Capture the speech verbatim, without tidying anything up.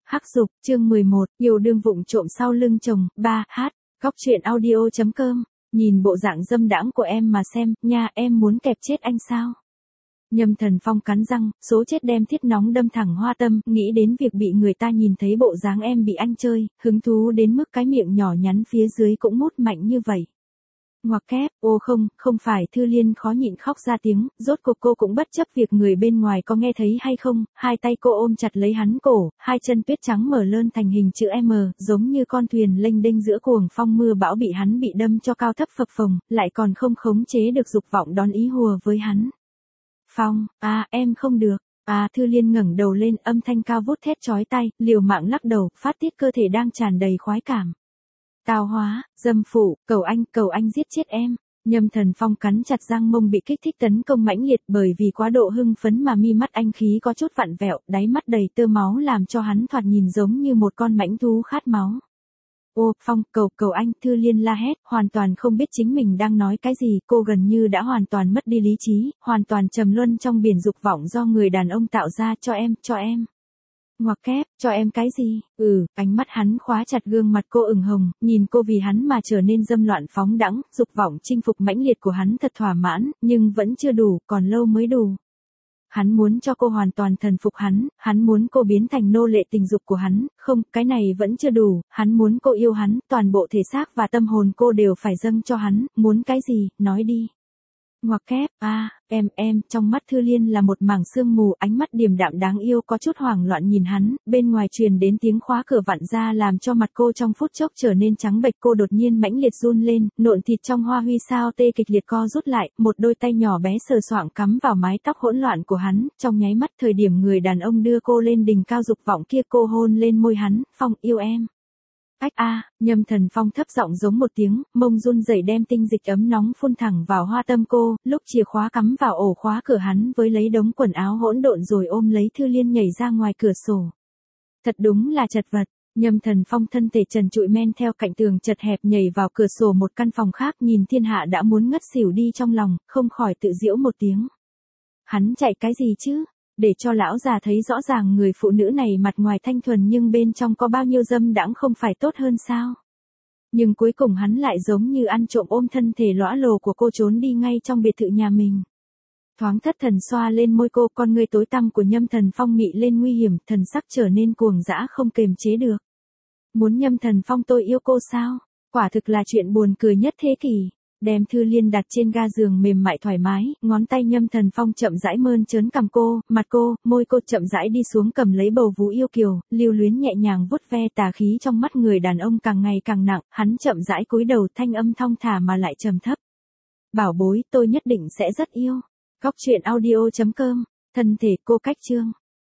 Hắc Dục, chương mười một, yêu đương vụng trộm sau lưng chồng, ba, hát, góc truyện audio.com, nhìn bộ dạng dâm đãng của em mà xem, nha, em muốn kẹp chết anh sao? Nhâm Thần Phong cắn răng, số chết đem thiết nóng đâm thẳng hoa tâm, nghĩ đến việc bị người ta nhìn thấy bộ dáng em bị anh chơi, hứng thú đến mức cái miệng nhỏ nhắn phía dưới cũng mút mạnh như vậy. Ngoặc kép, ô không, không phải, Thư Liên khó nhịn khóc ra tiếng, rốt cuộc cô cũng bất chấp việc người bên ngoài có nghe thấy hay không, hai tay cô ôm chặt lấy hắn cổ, hai chân tuyết trắng mở lơn thành hình chữ M, giống như con thuyền lênh đênh giữa cuồng phong mưa bão bị hắn bị đâm cho cao thấp phập phồng, lại còn không khống chế được dục vọng đón ý hùa với hắn. Phong, à, em không được. À, Thư Liên ngẩng đầu lên, âm thanh cao vút thét chói tai, liều mạng lắc đầu, phát tiết cơ thể đang tràn đầy khoái cảm. Tào hóa, dâm phụ, cầu anh, cầu anh giết chết em. Nhâm Thần Phong cắn chặt răng mông bị kích thích tấn công mãnh liệt, bởi vì quá độ hưng phấn mà mi mắt anh khí có chút vặn vẹo, đáy mắt đầy tơ máu làm cho hắn thoạt nhìn giống như một con mãnh thú khát máu. Ô, Phong, cầu, cầu anh, Thư Liên la hét, hoàn toàn không biết chính mình đang nói cái gì, cô gần như đã hoàn toàn mất đi lý trí, hoàn toàn trầm luân trong biển dục vọng do người đàn ông tạo ra, cho em, cho em. Ngoặc kép, cho em cái gì? Ừ, ánh mắt hắn khóa chặt gương mặt cô ửng hồng, nhìn cô vì hắn mà trở nên dâm loạn phóng đãng, dục vọng chinh phục mãnh liệt của hắn thật thỏa mãn, nhưng vẫn chưa đủ, còn lâu mới đủ. Hắn muốn cho cô hoàn toàn thần phục hắn, hắn muốn cô biến thành nô lệ tình dục của hắn, không, cái này vẫn chưa đủ, hắn muốn cô yêu hắn, toàn bộ thể xác và tâm hồn cô đều phải dâng cho hắn, muốn cái gì, nói đi. Ngoặc kép, a, à, em, em, trong mắt Thư Liên là một mảng sương mù, ánh mắt điềm đạm đáng yêu có chút hoảng loạn nhìn hắn, bên ngoài truyền đến tiếng khóa cửa vặn ra làm cho mặt cô trong phút chốc trở nên trắng bệch, cô đột nhiên mãnh liệt run lên, nộn thịt trong hoa huy sao tê kịch liệt co rút lại, một đôi tay nhỏ bé sờ soạng cắm vào mái tóc hỗn loạn của hắn, trong nháy mắt thời điểm người đàn ông đưa cô lên đỉnh cao dục vọng kia cô hôn lên môi hắn, Phong yêu em. Ách a, à, Nhâm Thần Phong thấp giọng giống một tiếng, mông run rẩy đem tinh dịch ấm nóng phun thẳng vào hoa tâm cô, lúc chìa khóa cắm vào ổ khóa cửa hắn với lấy đống quần áo hỗn độn rồi ôm lấy Thư Liên nhảy ra ngoài cửa sổ. Thật đúng là chật vật, Nhâm Thần Phong thân thể trần trụi men theo cạnh tường chật hẹp nhảy vào cửa sổ một căn phòng khác, nhìn thiên hạ đã muốn ngất xỉu đi trong lòng, không khỏi tự giễu một tiếng. Hắn chạy cái gì chứ? Để cho lão già thấy rõ ràng người phụ nữ này mặt ngoài thanh thuần nhưng bên trong có bao nhiêu dâm đãng không phải tốt hơn sao? Nhưng cuối cùng hắn lại giống như ăn trộm ôm thân thể lõa lồ của cô trốn đi ngay trong biệt thự nhà mình. Thoáng thất thần xoa lên môi cô, con ngươi tối tăm của Nhâm Thần Phong mị lên nguy hiểm, thần sắc trở nên cuồng dã không kềm chế được. Muốn Nhâm Thần Phong tôi yêu cô sao? Quả thực là chuyện buồn cười nhất thế kỷ. Đem Thư Liên đặt trên ga giường mềm mại thoải mái, ngón tay Nhâm Thần Phong chậm rãi mơn trớn cằm cô, mặt cô, môi cô chậm rãi đi xuống cầm lấy bầu vú yêu kiều, lưu luyến nhẹ nhàng vuốt ve, tà khí trong mắt người đàn ông càng ngày càng nặng, hắn chậm rãi cúi đầu, thanh âm thong thả mà lại trầm thấp. Bảo bối, tôi nhất định sẽ rất yêu. Góc truyện audio.com, thân thể cô cách chương.